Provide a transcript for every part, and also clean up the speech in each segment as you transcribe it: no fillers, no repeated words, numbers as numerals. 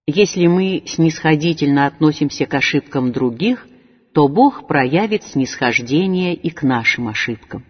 Если мы снисходительно относимся к ошибкам других, то Бог проявит снисхождение и к нашим ошибкам.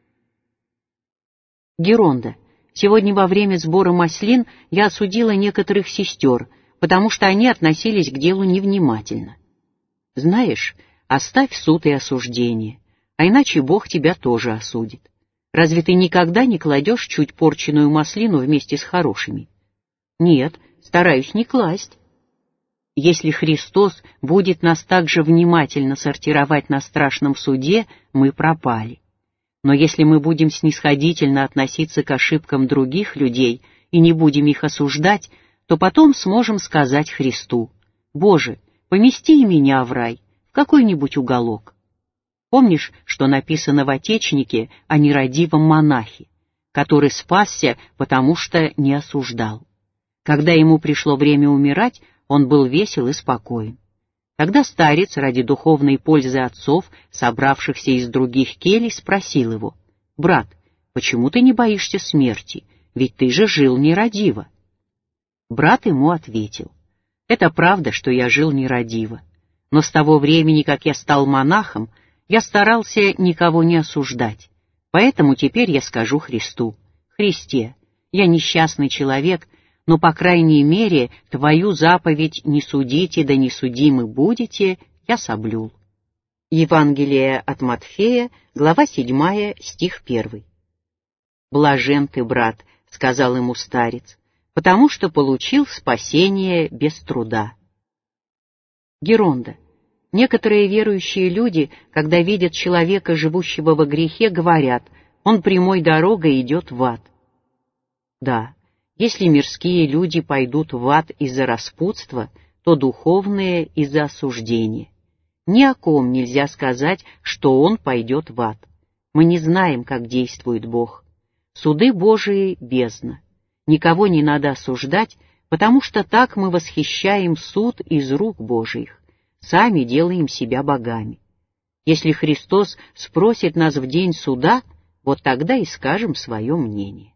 Геронда. Сегодня во время сбора маслин я осудила некоторых сестер, потому что они относились к делу невнимательно. Знаешь, оставь суд и осуждение, а иначе Бог тебя тоже осудит. Разве ты никогда не кладешь чуть порченую маслину вместе с хорошими? Нет, стараюсь не класть. Если Христос будет нас так же внимательно сортировать на страшном суде, мы пропали. Но если мы будем снисходительно относиться к ошибкам других людей и не будем их осуждать, то потом сможем сказать Христу: «Боже, помести и меня в рай, в какой-нибудь уголок». Помнишь, что написано в Отечнике о нерадивом монахе, который спасся, потому что не осуждал? Когда ему пришло время умирать, он был весел и спокоен. Тогда старец, ради духовной пользы отцов, собравшихся из других келей, спросил его: «Брат, почему ты не боишься смерти? Ведь ты же жил нерадиво». Брат ему ответил: «Это правда, что я жил нерадиво, но с того времени, как я стал монахом, я старался никого не осуждать, поэтому теперь я скажу Христу: Христе, я несчастный человек, но, по крайней мере, Твою заповедь «не судите, да не судимы будете» я соблюл». Евангелие от Матфея, глава 7, стих 1. «Блажен ты, брат», — сказал ему старец, «потому что получил спасение без труда». Геронда. Некоторые верующие люди, когда видят человека, живущего во грехе, говорят: «Он прямой дорогой идет в ад». Да, если мирские люди пойдут в ад из-за распутства, то духовные — из-за осуждения. Ни о ком нельзя сказать, что он пойдет в ад. Мы не знаем, как действует Бог. Суды Божии — бездна. Никого не надо осуждать, потому что так мы восхищаем суд из рук Божиих, сами делаем себя богами. Если Христос спросит нас в день суда, вот тогда и скажем свое мнение.